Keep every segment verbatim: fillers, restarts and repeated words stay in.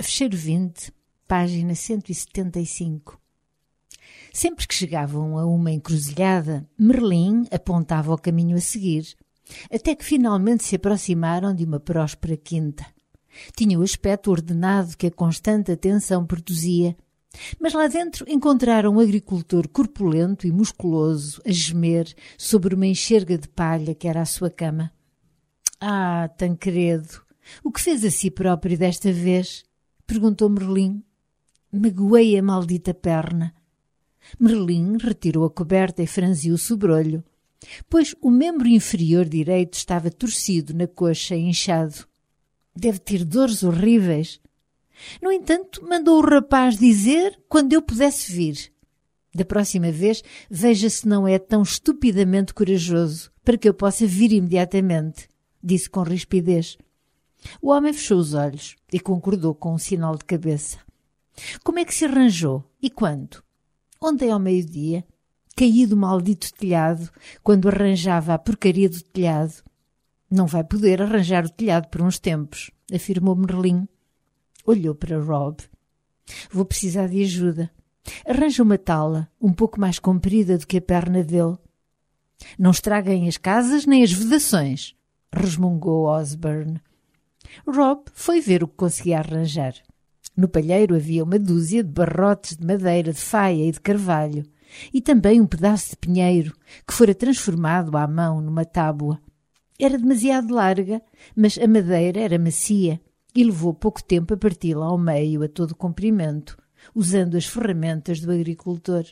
Fecheiro vinte, página cento e setenta e cinco. Sempre que chegavam a uma encruzilhada, Merlin apontava o caminho a seguir, até que finalmente se aproximaram de uma próspera quinta. Tinha o aspecto ordenado que a constante atenção produzia, mas lá dentro encontraram um agricultor corpulento e musculoso a gemer sobre uma enxerga de palha que era a sua cama. Ah, Tancredo, o que fez a si próprio desta vez? Perguntou Merlin. Magoei a maldita perna. Merlin retirou a coberta e franziu o sobrolho, pois o membro inferior direito estava torcido na coxa e inchado. Deve ter dores horríveis. No entanto, mandou o rapaz dizer quando eu pudesse vir. Da próxima vez, veja se não é tão estupidamente corajoso, para que eu possa vir imediatamente, disse com rispidez. O homem fechou os olhos e concordou com um sinal de cabeça. Como é que se arranjou? E quando? Ontem ao meio-dia, caí do maldito telhado quando arranjava a porcaria do telhado. Não vai poder arranjar o telhado por uns tempos, afirmou Merlin. Olhou para Rob. Vou precisar de ajuda. Arranja uma tala um pouco mais comprida do que a perna dele. Não estraguem as casas nem as vedações, resmungou Osborne. Rob foi ver o que conseguia arranjar. No palheiro havia uma dúzia de barrotes de madeira de faia e de carvalho, e também um pedaço de pinheiro que fora transformado à mão numa tábua. Era demasiado larga, mas a madeira era macia e levou pouco tempo a parti-la ao meio a todo comprimento, usando as ferramentas do agricultor.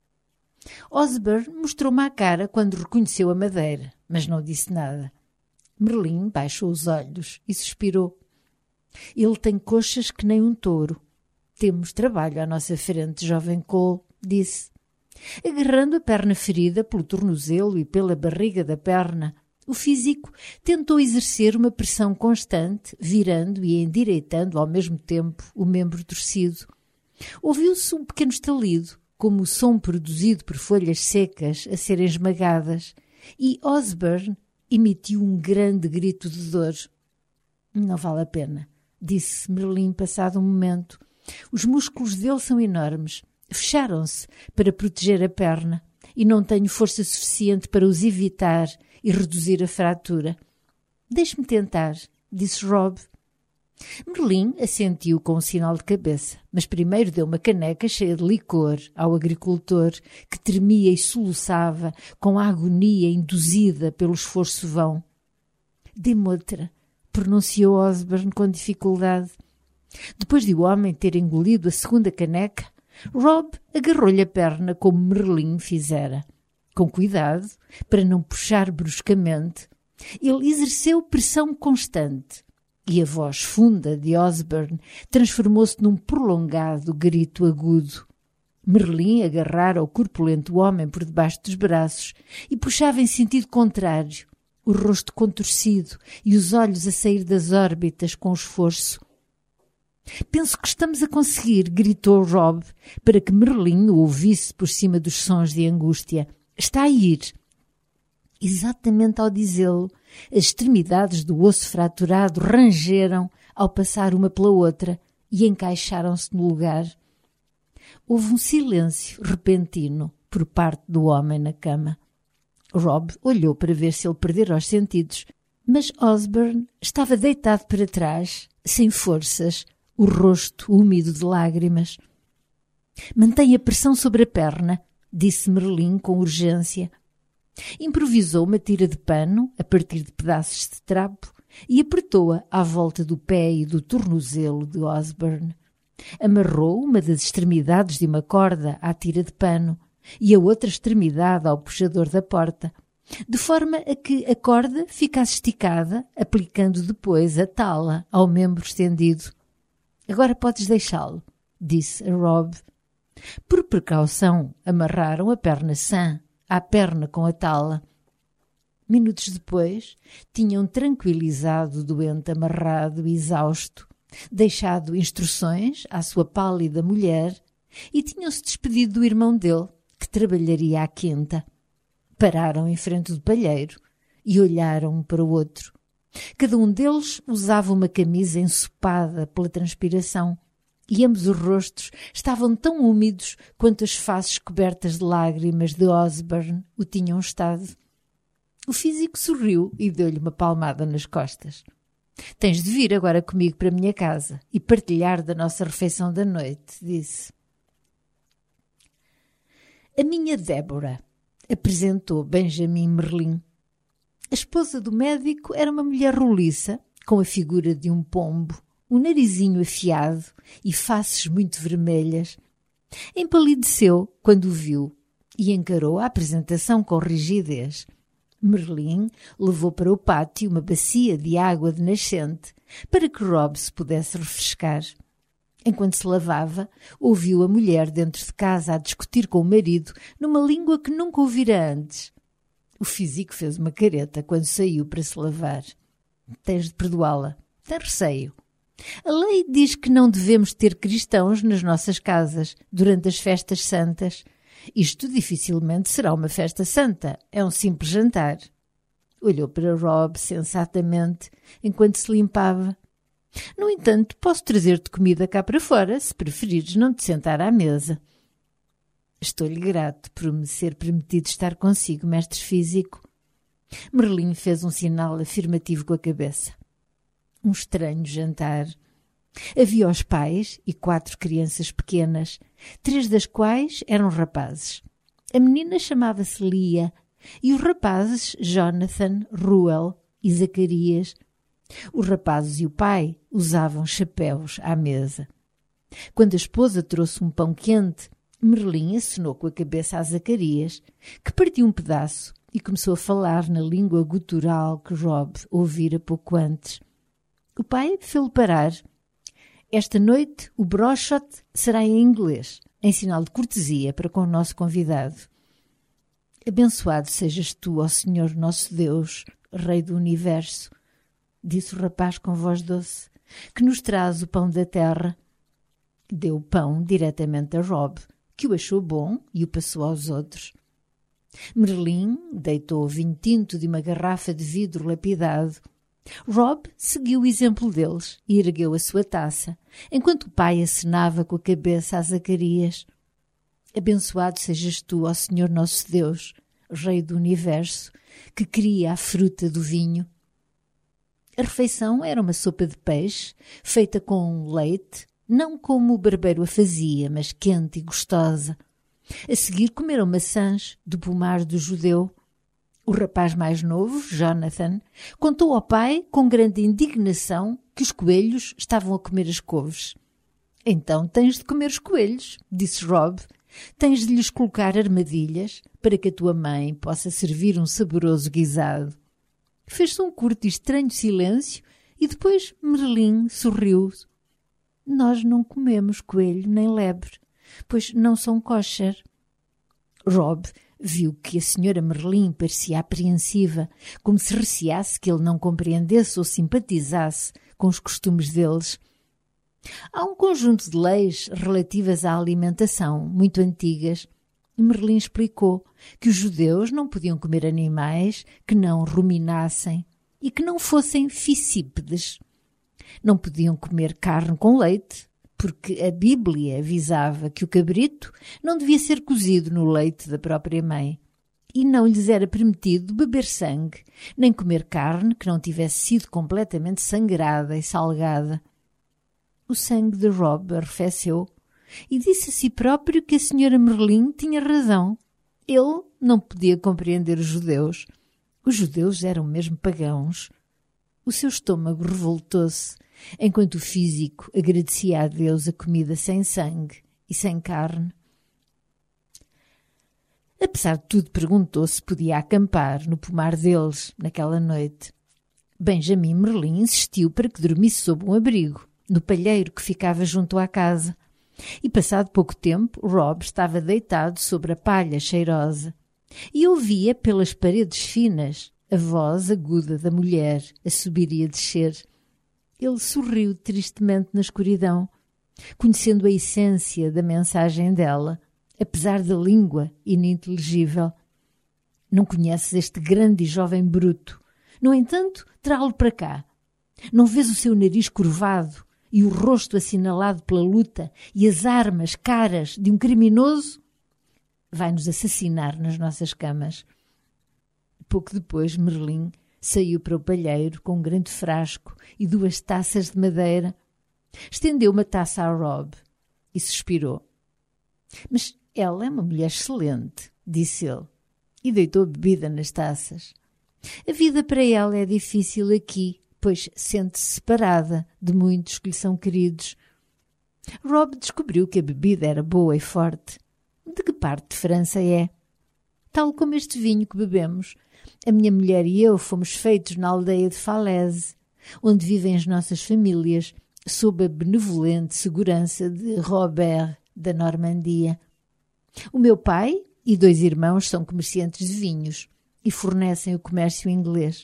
Osborne mostrou-me a cara quando reconheceu a madeira, mas não disse nada. Merlin baixou os olhos e suspirou. Ele tem coxas que nem um touro. Temos trabalho à nossa frente, jovem Cole, disse. Agarrando a perna ferida pelo tornozelo e pela barriga da perna, o físico tentou exercer uma pressão constante, virando e endireitando ao mesmo tempo o membro torcido. Ouviu-se um pequeno estalido, como o som produzido por folhas secas a serem esmagadas, e Osborne emitiu um grande grito de dor. Não vale a pena, disse Merlin passado um momento. Os músculos dele são enormes. Fecharam-se para proteger a perna e não tenho força suficiente para os evitar e reduzir a fratura. Deixe-me tentar, disse Rob. Merlin assentiu com um sinal de cabeça, mas primeiro deu uma caneca cheia de licor ao agricultor, que tremia e soluçava com a agonia induzida pelo esforço vão. Dê-me outra, pronunciou Osborne com dificuldade. Depois de o homem ter engolido a segunda caneca, Rob agarrou-lhe a perna como Merlin fizera. Com cuidado, para não puxar bruscamente, ele exerceu pressão constante e a voz funda de Osborne transformou-se num prolongado grito agudo. Merlin agarrara o corpulento homem por debaixo dos braços e puxava em sentido contrário, o rosto contorcido e os olhos a sair das órbitas com esforço. Penso que estamos a conseguir, gritou Rob, para que Merlin o ouvisse por cima dos sons de angústia. Está a ir. Exatamente ao dizê-lo, as extremidades do osso fraturado rangeram ao passar uma pela outra e encaixaram-se no lugar. Houve um silêncio repentino por parte do homem na cama. Rob olhou para ver se ele perdera os sentidos, mas Osborne estava deitado para trás, sem forças, o rosto úmido de lágrimas. Mantém a pressão sobre a perna, disse Merlin com urgência. Improvisou uma tira de pano a partir de pedaços de trapo e apertou-a à volta do pé e do tornozelo de Osborne. Amarrou uma das extremidades de uma corda à tira de pano e a outra extremidade ao puxador da porta, de forma a que a corda ficasse esticada, aplicando depois a tala ao membro estendido. Agora podes deixá-lo, disse a Rob. Por precaução, amarraram a perna sã à perna com a tala. Minutos depois, tinham tranquilizado o doente amarrado e exausto, deixado instruções à sua pálida mulher e tinham-se despedido do irmão dele, que trabalharia à quinta. Pararam em frente do palheiro e olharam um para o outro. Cada um deles usava uma camisa ensopada pela transpiração e ambos os rostos estavam tão úmidos quanto as faces cobertas de lágrimas de Osborne o tinham estado. O físico sorriu e deu-lhe uma palmada nas costas. «Tens de vir agora comigo para a minha casa e partilhar da nossa refeição da noite», disse. A minha Débora, apresentou Benjamin Merlin. A esposa do médico era uma mulher roliça, com a figura de um pombo, um narizinho afiado e faces muito vermelhas. Empalideceu quando o viu e encarou a apresentação com rigidez. Merlin levou para o pátio uma bacia de água de nascente para que Rob se pudesse refrescar. Enquanto se lavava, ouviu a mulher dentro de casa a discutir com o marido numa língua que nunca ouvira antes. O físico fez uma careta quando saiu para se lavar. Tens de perdoá-la. Tem receio. A lei diz que não devemos ter cristãos nas nossas casas durante as festas santas. Isto dificilmente será uma festa santa. É um simples jantar. Olhou para Rob sensatamente enquanto se limpava. No entanto, posso trazer-te comida cá para fora, se preferires não te sentar à mesa. Estou-lhe grato por me ser permitido estar consigo, mestre físico. Merlin fez um sinal afirmativo com a cabeça. Um estranho jantar. Havia os pais e quatro crianças pequenas, três das quais eram rapazes. A menina chamava-se Lia e os rapazes Jonathan, Ruel e Zacarias. Os rapazes e o pai usavam chapéus à mesa. Quando a esposa trouxe um pão quente, Merlin acenou com a cabeça a Zacarias, que partiu um pedaço e começou a falar na língua gutural que Rob ouvira pouco antes. O pai fê-lo parar. Esta noite o brochote será em inglês, em sinal de cortesia para com o nosso convidado. Abençoado sejas tu, ó Senhor nosso Deus, Rei do Universo, disse o rapaz com voz doce, que nos traz o pão da terra. Deu o pão diretamente a Rob, que o achou bom e o passou aos outros. Merlin deitou o vinho tinto de uma garrafa de vidro lapidado. Rob seguiu o exemplo deles e ergueu a sua taça, enquanto o pai acenava com a cabeça a Zacarias. Abençoado sejas tu, ó Senhor nosso Deus, Rei do Universo, que cria a fruta do vinho. A refeição era uma sopa de peixe, feita com leite, não como o barbeiro a fazia, mas quente e gostosa. A seguir comeram maçãs do pomar do judeu. O rapaz mais novo, Jonathan, contou ao pai com grande indignação que os coelhos estavam a comer as couves. Então tens de comer os coelhos, disse Rob. Tens de lhes colocar armadilhas para que a tua mãe possa servir um saboroso guisado. Fez-se um curto e estranho silêncio e depois Merlin sorriu. Nós não comemos coelho nem lebre, pois não são kosher. Rob viu que a senhora Merlin parecia apreensiva, como se receasse que ele não compreendesse ou simpatizasse com os costumes deles. Há um conjunto de leis relativas à alimentação muito antigas. Merlin explicou que os judeus não podiam comer animais que não ruminassem e que não fossem fissípedes. Não podiam comer carne com leite, porque a Bíblia avisava que o cabrito não devia ser cozido no leite da própria mãe. E não lhes era permitido beber sangue, nem comer carne que não tivesse sido completamente sangrada e salgada. O sangue de Rob arrefeceu e disse a si próprio que a senhora Merlin tinha razão. Ele não podia compreender os judeus. Os judeus eram mesmo pagãos. O seu estômago revoltou-se, enquanto o físico agradecia a Deus a comida sem sangue e sem carne. Apesar de tudo, perguntou se podia acampar no pomar deles naquela noite. Benjamin Merlin insistiu para que dormisse sob um abrigo, no palheiro que ficava junto à casa. E passado pouco tempo, Rob estava deitado sobre a palha cheirosa e ouvia pelas paredes finas a voz aguda da mulher a subir e a descer. Ele sorriu tristemente na escuridão, conhecendo a essência da mensagem dela, apesar da língua ininteligível. Não conheces este grande e jovem bruto, No entanto, trá-lo para cá. Não vês o seu nariz curvado e o rosto assinalado pela luta e as armas caras de um criminoso? Vai-nos assassinar nas nossas camas. Pouco depois, Merlin saiu para o palheiro com um grande frasco e duas taças de madeira. Estendeu uma taça a Rob e suspirou. Mas ela é uma mulher excelente, disse ele, e deitou bebida nas taças. A vida para ela é difícil aqui, pois sente-se separada de muitos que lhe são queridos. Rob descobriu que a bebida era boa e forte. De que parte de França é? Tal como este vinho que bebemos. A minha mulher e eu fomos feitos na aldeia de Falaise, onde vivem as nossas famílias, sob a benevolente segurança de Robert da Normandia. O meu pai e dois irmãos são comerciantes de vinhos e fornecem o comércio inglês.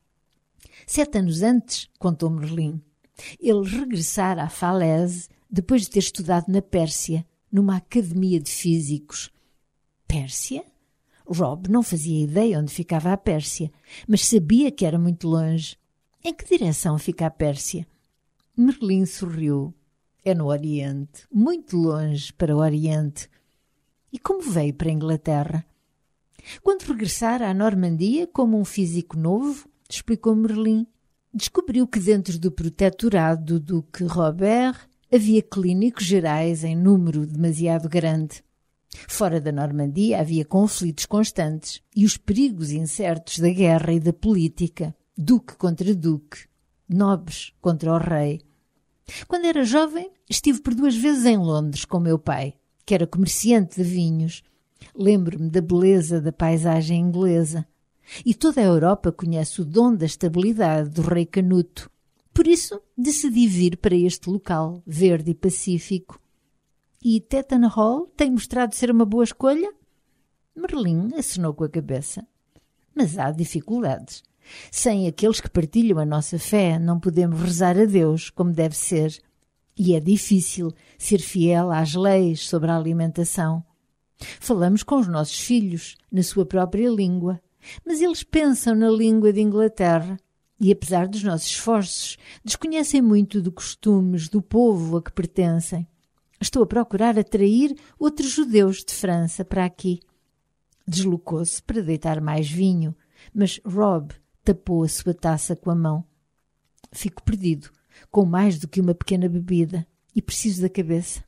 Sete anos antes, contou Merlin, ele regressara a Falaise depois de ter estudado na Pérsia, numa academia de físicos. Pérsia? Rob não fazia ideia onde ficava a Pérsia, mas sabia que era muito longe. Em que direção fica a Pérsia? Merlin sorriu. É no Oriente, muito longe para o Oriente. E como veio para a Inglaterra? Quando regressara à Normandia como um físico novo, explicou Merlin, descobriu que dentro do protetorado do Duque Robert havia clínicos gerais em número demasiado grande. Fora da Normandia havia conflitos constantes e os perigos incertos da guerra e da política, duque contra duque, nobres contra o rei. Quando era jovem, estive por duas vezes em Londres com meu pai, que era comerciante de vinhos. Lembro-me da beleza da paisagem inglesa. E toda a Europa conhece o dom da estabilidade do rei Canuto. Por isso, decidi vir para este local, verde e pacífico. E Tetton Hall tem mostrado ser uma boa escolha? Merlin acenou com a cabeça. Mas há dificuldades. Sem aqueles que partilham a nossa fé, não podemos rezar a Deus como deve ser. E é difícil ser fiel às leis sobre a alimentação. Falamos com os nossos filhos, na sua própria língua, mas eles pensam na língua de Inglaterra e, apesar dos nossos esforços, desconhecem muito de costumes do povo a que pertencem. Estou a procurar atrair outros judeus de França para aqui. Deslocou-se para deitar mais vinho, mas Rob tapou a sua taça com a mão. Fico perdido, com mais do que uma pequena bebida, e preciso da cabeça.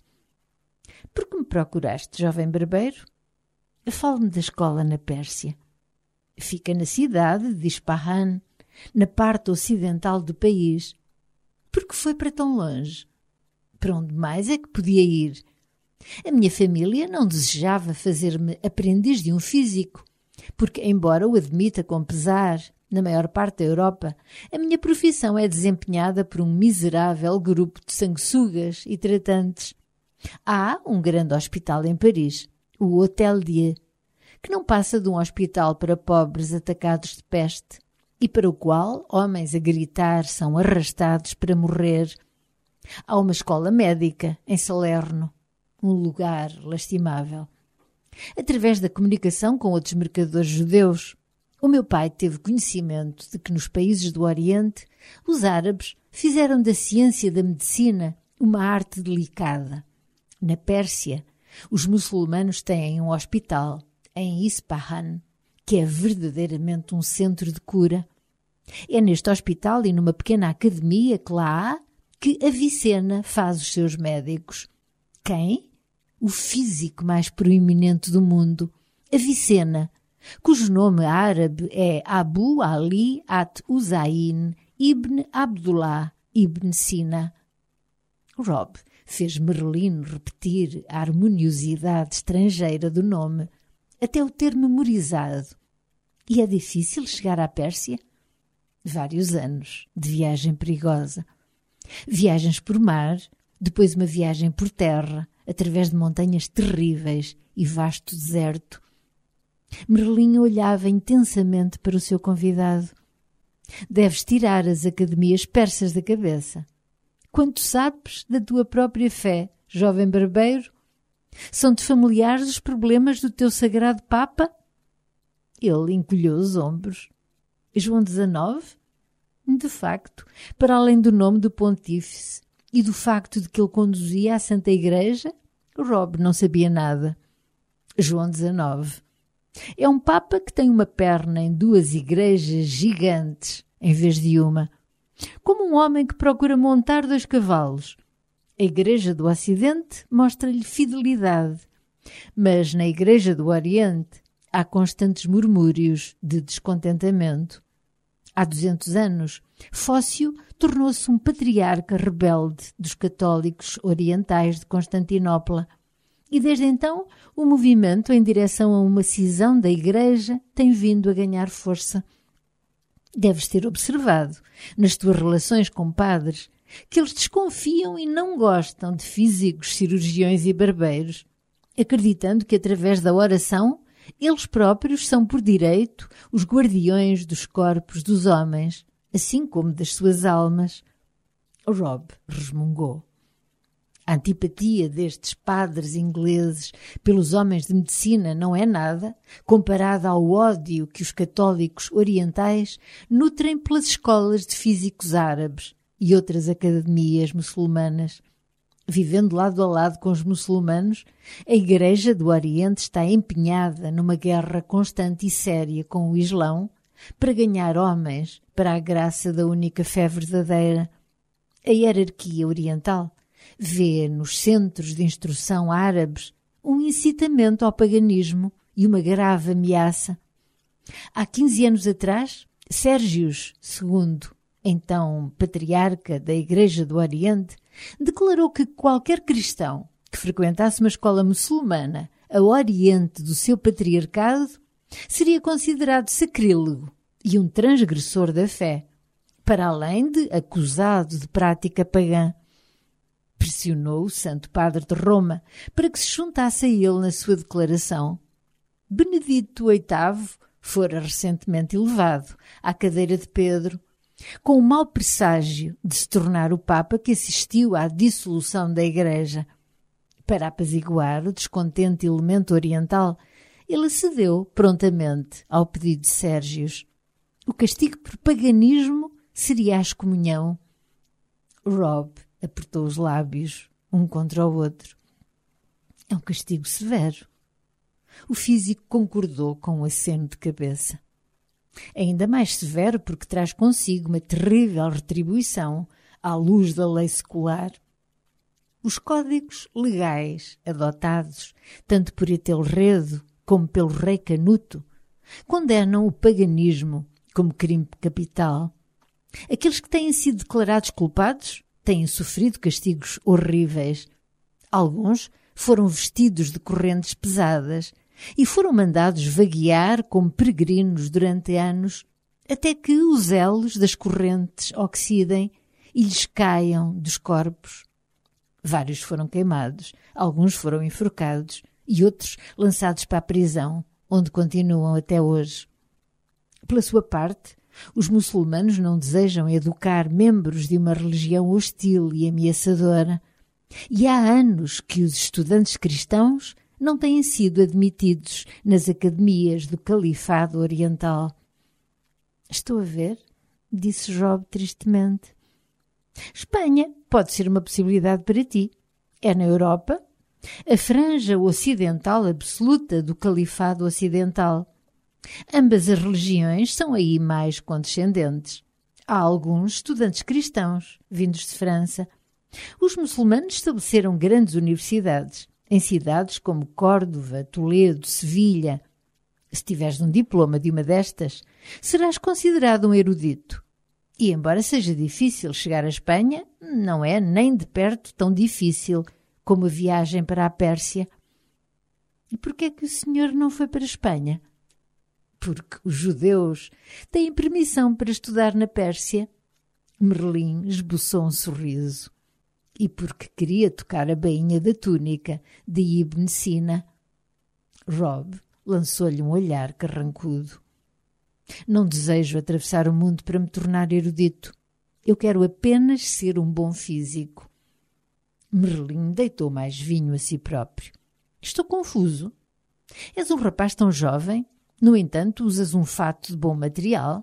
Por que me procuraste, jovem barbeiro? Fale-me da escola na Pérsia. Fica na cidade de Ispahan, na parte ocidental do país. Por que foi para tão longe? Para onde mais é que podia ir? A minha família não desejava fazer-me aprendiz de um físico, porque, embora o admita com pesar, na maior parte da Europa, a minha profissão é desempenhada por um miserável grupo de sanguessugas e tratantes. Há um grande hospital em Paris, o Hôtel Dieu, que não passa de um hospital para pobres atacados de peste e para o qual homens a gritar são arrastados para morrer. Há uma escola médica em Salerno, um lugar lastimável. Através da comunicação com outros mercadores judeus, o meu pai teve conhecimento de que nos países do Oriente os árabes fizeram da ciência da medicina uma arte delicada. Na Pérsia, os muçulmanos têm um hospital em Ispahan, que é verdadeiramente um centro de cura. É neste hospital e numa pequena academia que lá há que Avicena faz os seus médicos. Quem? O físico mais proeminente do mundo, Avicena, cujo nome árabe é Abu Ali at-Uzayn ibn Abdullah ibn Sina. Rob fez Merlin repetir a harmoniosidade estrangeira do nome, até o ter memorizado. E é difícil chegar à Pérsia? Vários anos de viagem perigosa. Viagens por mar, depois uma viagem por terra, através de montanhas terríveis e vasto deserto. Merlin olhava intensamente para o seu convidado. Deves tirar as academias persas da cabeça. Quanto sabes da tua própria fé, jovem barbeiro? São-te familiares os problemas do teu sagrado Papa? Ele encolheu os ombros. João dezenove? De facto, para além do nome do pontífice e do facto de que ele conduzia a Santa Igreja, Rob não sabia nada. João dezenove. É um Papa que tem uma perna em duas igrejas gigantes, em vez de uma. Como um homem que procura montar dois cavalos. A Igreja do Ocidente mostra-lhe fidelidade, mas na Igreja do Oriente há constantes murmúrios de descontentamento. Há duzentos anos, Fócio tornou-se um patriarca rebelde dos católicos orientais de Constantinopla e desde então o movimento em direção a uma cisão da Igreja tem vindo a ganhar força. Deves ter observado, nas tuas relações com padres, que eles desconfiam e não gostam de físicos, cirurgiões e barbeiros, acreditando que através da oração eles próprios são por direito os guardiões dos corpos dos homens, assim como das suas almas. Rob resmungou. A antipatia destes padres ingleses pelos homens de medicina não é nada comparada ao ódio que os católicos orientais nutrem pelas escolas de físicos árabes e outras academias muçulmanas. Vivendo lado a lado com os muçulmanos, a Igreja do Oriente está empenhada numa guerra constante e séria com o Islão para ganhar homens para a graça da única fé verdadeira. A hierarquia oriental vê nos centros de instrução árabes um incitamento ao paganismo e uma grave ameaça. Há quinze anos atrás, Sérgios segundo, então patriarca da Igreja do Oriente, declarou que qualquer cristão que frequentasse uma escola muçulmana a oriente do seu patriarcado seria considerado sacrílego e um transgressor da fé, para além de acusado de prática pagã. Pressionou o Santo Padre de Roma para que se juntasse a ele na sua declaração. Benedito oitavo fora recentemente elevado à cadeira de Pedro, com o mau presságio de se tornar o Papa que assistiu à dissolução da Igreja. Para apaziguar o descontente elemento oriental, ele acedeu prontamente ao pedido de Sérgios. O castigo por paganismo seria a excomunhão. Rob apertou os lábios, um contra o outro. É um castigo severo. O físico concordou com um aceno de cabeça. Ainda mais severo porque traz consigo uma terrível retribuição à luz da lei secular. Os códigos legais adotados, tanto por Etelredo como pelo rei Canuto, condenam o paganismo como crime capital. Aqueles que têm sido declarados culpados têm sofrido castigos horríveis. Alguns foram vestidos de correntes pesadas e foram mandados vaguear como peregrinos durante anos, até que os elos das correntes oxidem e lhes caiam dos corpos. Vários foram queimados, alguns foram enforcados e outros lançados para a prisão, onde continuam até hoje. Pela sua parte, os muçulmanos não desejam educar membros de uma religião hostil e ameaçadora, e há anos que os estudantes cristãos não têm sido admitidos nas academias do Califado Oriental. Estou a ver, disse Job tristemente. Espanha pode ser uma possibilidade para ti. É na Europa, a franja ocidental absoluta do Califado Ocidental. Ambas as religiões são aí mais condescendentes. Há alguns estudantes cristãos, vindos de França. Os muçulmanos estabeleceram grandes universidades, em cidades como Córdoba, Toledo, Sevilha. Se tiveres um diploma de uma destas, serás considerado um erudito. E embora seja difícil chegar à Espanha, não é nem de perto tão difícil como a viagem para a Pérsia. E por que é que o senhor não foi para a Espanha? Porque os judeus têm permissão para estudar na Pérsia. Merlin esboçou um sorriso. E porque queria tocar a bainha da túnica de Ibn Sina. Rob lançou-lhe um olhar carrancudo. Não desejo atravessar o mundo para me tornar erudito. Eu quero apenas ser um bom físico. Merlin deitou mais vinho a si próprio. Estou confuso. És um rapaz tão jovem, no entanto usas um fato de bom material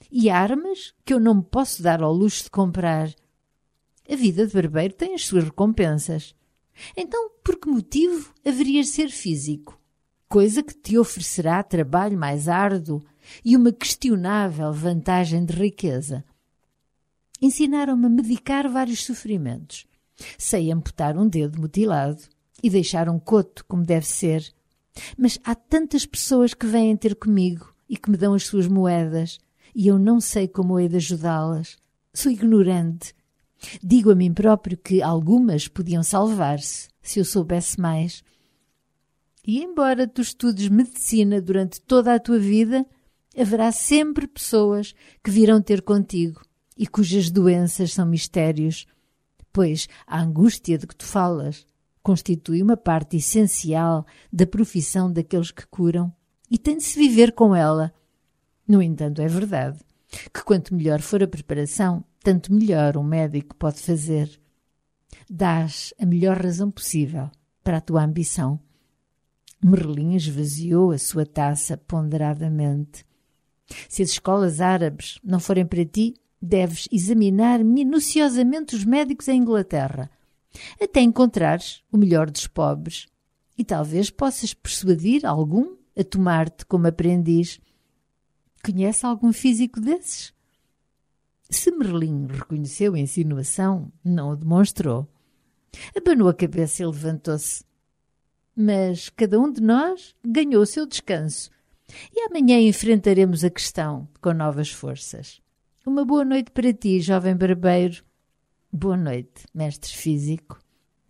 e armas que eu não me posso dar ao luxo de comprar. A vida de barbeiro tem as suas recompensas. Então, por que motivo haverias de ser físico? Coisa que te oferecerá trabalho mais árduo e uma questionável vantagem de riqueza. Ensinaram-me a medicar vários sofrimentos. Sei amputar um dedo mutilado e deixar um coto como deve ser. Mas há tantas pessoas que vêm ter comigo e que me dão as suas moedas e eu não sei como hei de ajudá-las. Sou ignorante. Digo a mim próprio que algumas podiam salvar-se se eu soubesse mais. E embora tu estudes medicina durante toda a tua vida, haverá sempre pessoas que virão ter contigo e cujas doenças são mistérios, pois a angústia de que tu falas constitui uma parte essencial da profissão daqueles que curam e tem de se viver com ela. No entanto, é verdade que quanto melhor for a preparação, tanto melhor um médico pode fazer. Dás a melhor razão possível para a tua ambição. Merlin esvaziou a sua taça ponderadamente. Se as escolas árabes não forem para ti, deves examinar minuciosamente os médicos em Inglaterra, até encontrares o melhor dos pobres, e talvez possas persuadir algum a tomar-te como aprendiz. Conhece algum físico desses? Se Merlin reconheceu a insinuação, não o demonstrou. Abanou a cabeça e levantou-se. Mas cada um de nós ganhou o seu descanso, e amanhã enfrentaremos a questão com novas forças. Uma boa noite para ti, jovem barbeiro. Boa noite, mestre físico.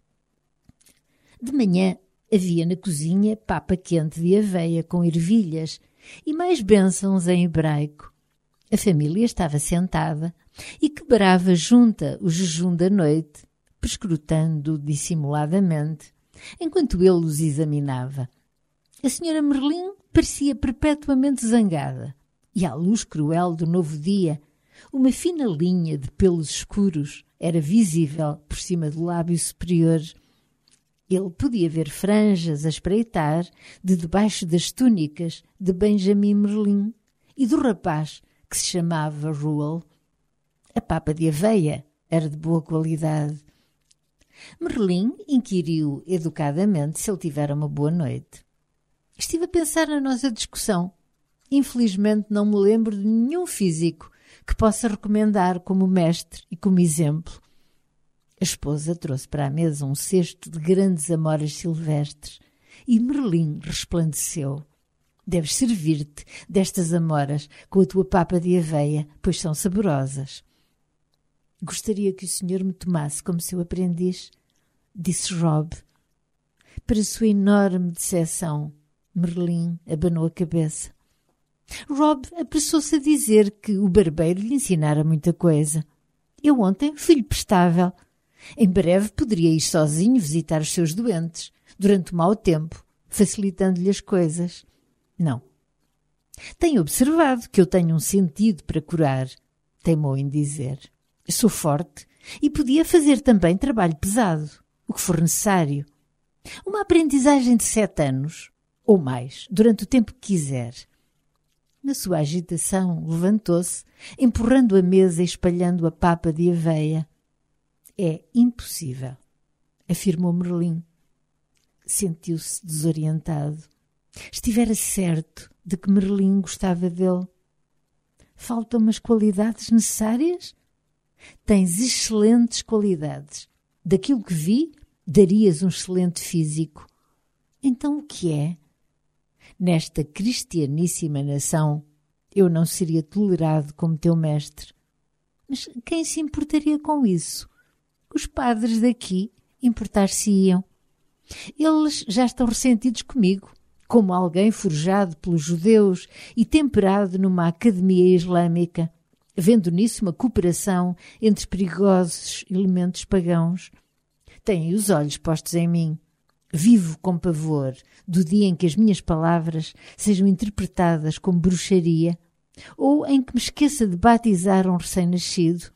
De manhã havia na cozinha papa quente de aveia com ervilhas e mais bênçãos em hebraico. A família estava sentada e quebrava junta o jejum da noite, prescrutando dissimuladamente, enquanto ele os examinava. A senhora Merlin parecia perpetuamente zangada, e à luz cruel do novo dia, uma fina linha de pelos escuros era visível por cima do lábio superior. Ele podia ver franjas a espreitar de debaixo das túnicas de Benjamin Merlin e do rapaz que se chamava Ruel. A papa de aveia era de boa qualidade. Merlin inquiriu educadamente se ele tivera uma boa noite. Estive a pensar na nossa discussão. Infelizmente não me lembro de nenhum físico que possa recomendar como mestre e como exemplo. A esposa trouxe para a mesa um cesto de grandes amoras silvestres e Merlin resplandeceu. Deves servir-te destas amoras com a tua papa de aveia, pois são saborosas. Gostaria que o senhor me tomasse como seu aprendiz, disse Rob. Para sua enorme decepção, Merlin abanou a cabeça. Rob apressou-se a dizer que o barbeiro lhe ensinara muita coisa. Eu ontem fui-lhe prestável. Em breve poderia ir sozinho visitar os seus doentes, durante o mau tempo, facilitando-lhe as coisas. Não. Tenho observado que eu tenho um sentido para curar, teimou em dizer. Sou forte e podia fazer também trabalho pesado, o que for necessário. Uma aprendizagem de sete anos, ou mais, durante o tempo que quiser. Na sua agitação, levantou-se, empurrando a mesa e espalhando a papa de aveia. É impossível, afirmou Merlin. Sentiu-se desorientado. Estivera certo de que Merlin gostava dele. Faltam-me as qualidades necessárias? Tens excelentes qualidades. Daquilo que vi, darias um excelente físico. Então o que é? Nesta cristianíssima nação, eu não seria tolerado como teu mestre. Mas quem se importaria com isso? Os padres daqui importar-se-iam. Eles já estão ressentidos comigo, como alguém forjado pelos judeus e temperado numa academia islâmica, vendo nisso uma cooperação entre perigosos elementos pagãos. Têm os olhos postos em mim. Vivo com pavor do dia em que as minhas palavras sejam interpretadas como bruxaria ou em que me esqueça de batizar um recém-nascido.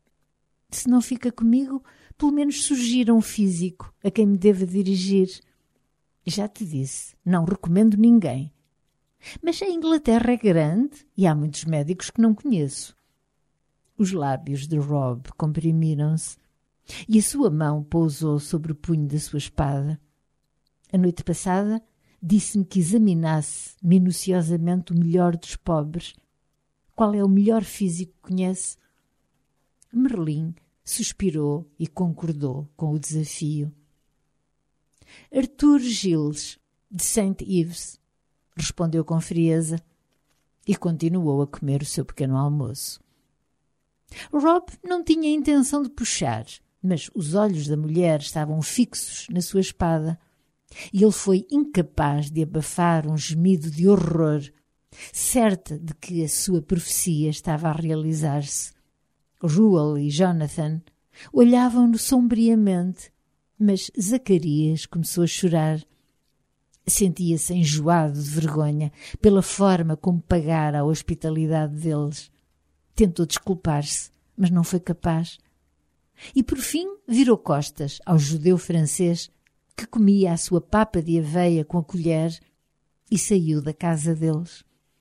Se não fica comigo, pelo menos sugira um físico a quem me deva dirigir. Já te disse, não recomendo ninguém. Mas a Inglaterra é grande e há muitos médicos que não conheço. Os lábios de Rob comprimiram-se e a sua mão pousou sobre o punho da sua espada. A noite passada disse-me que examinasse minuciosamente o melhor dos pobres. Qual é o melhor físico que conhece? Merlin suspirou e concordou com o desafio. Arthur Gilles, de Saint Ives, respondeu com frieza e continuou a comer o seu pequeno almoço. Rob não tinha intenção de puxar, mas os olhos da mulher estavam fixos na sua espada e ele foi incapaz de abafar um gemido de horror, certa de que a sua profecia estava a realizar-se. Ruel e Jonathan olhavam-no sombriamente, mas Zacarias começou a chorar. Sentia-se enjoado de vergonha pela forma como pagara a hospitalidade deles. Tentou desculpar-se, mas não foi capaz. E por fim virou costas ao judeu francês que comia a sua papa de aveia com a colher e saiu da casa deles.